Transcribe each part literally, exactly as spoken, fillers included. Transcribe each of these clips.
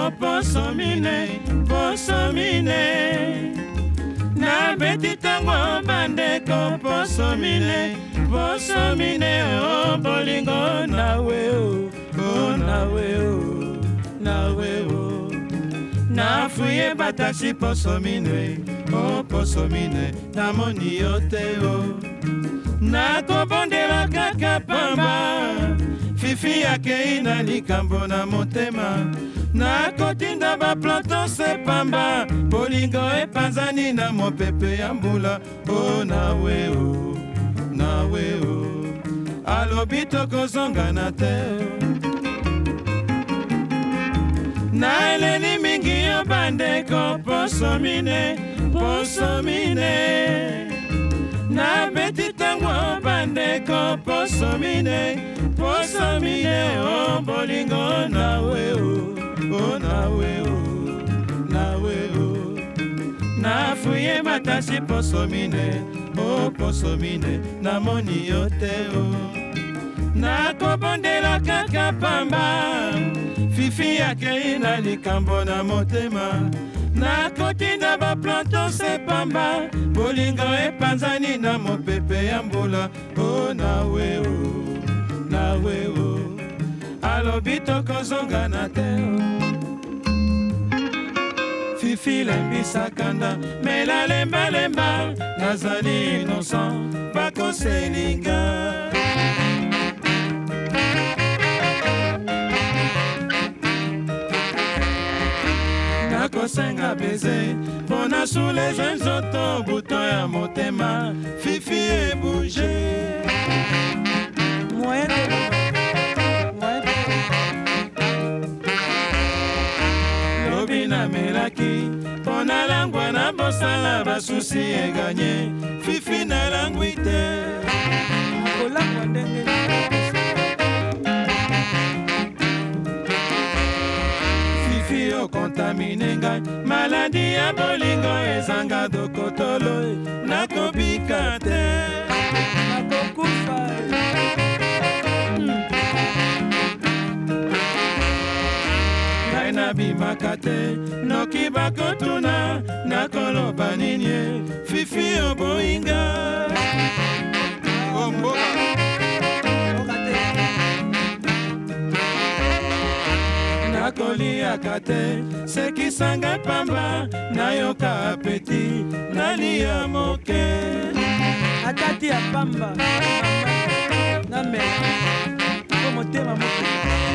bandeko poso mine, poso mine. Na beti tango bandeko poso mine, poso mine. Oh bolingo nawe o, oh nawe o, nawe o. Na fuye batasi poso mine, oh poso mine. Na moni yo te o. Na kobondela kaka pamba, fifi akei na likambo na motema. Na kotinda ba planton se pamba, bolingo epanzani na mopepe ya mbula. Oh nawe o, nawe o, alobi tokozonga na te o. Na eleni mingi yo bandeko poso mine, poso mine. Na beti tango bandeko poso mine, poso mine. Oh bolingo nawe o, oh nawe o, nawe o. Na fuye matasi poso mine, oh poso mine. Na moni yo te o. Na kobondela kaka pamba, fifi akei na likambo na motema. Na kotinda ba planton se pamba, bolingo epanzani na mopepe ya mbula. Oh nawe o, nawe o, alobi tokozonga na te o. Fifi lembisa kanda, mela lemba lemba. Nazali innocent, bakoselinga. Nakosenga baiser, pona sous les jeunes autos, bouton ya motema, fifi et bouger. Moyen de moyen de lobi na melaki, pona langwa na bosala basusi e gagné, fifi na languite. Kolangwa ndenge contamine ngai, maladi ya bolingo ezanga dokotolo. Nakobika te, nakokufa. Ngai nabimaka te, noki bakotuna, nakoloba nini, fifi oboyinga. Nakoliaka te, sekisanga pamba, nayoka apeti, nalia moke. Atati ya pamba, na mela, komotema moke.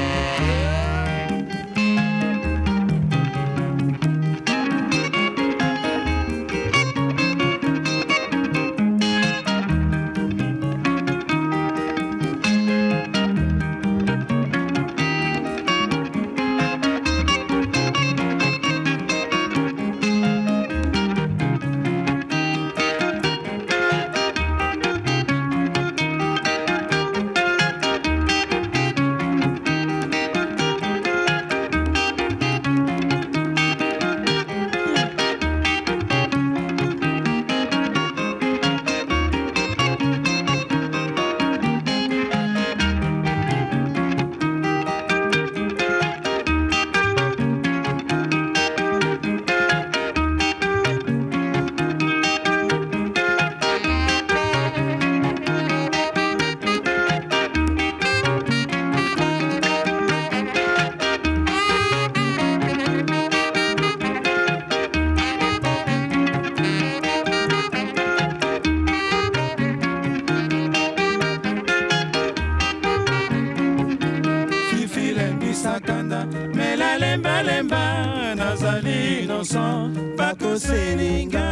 Sakanda, mela lemba lemba. Nazali innocent, bakoselinga.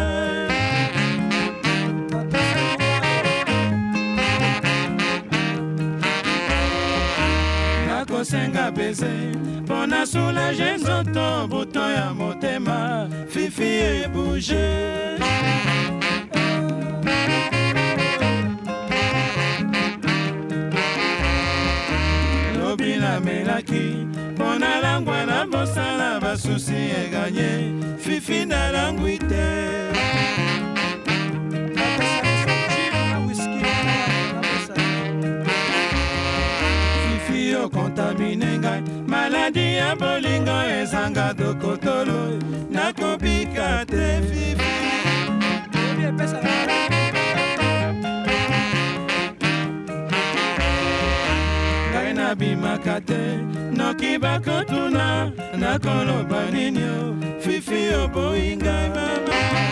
Nakosenga baiser, pona soulager nzoto, bouton ya motema, fifi et bouger. Lobi na melaki, pona langwa na bosala basusi e gagné, fifi na languite. Fifi o contamine ngai, maladi ya bolingo ezanga dokotolo nakobika te fifi ngai nabimaka te noki bakotuna nakoloba nini fifi oboyi ngai mama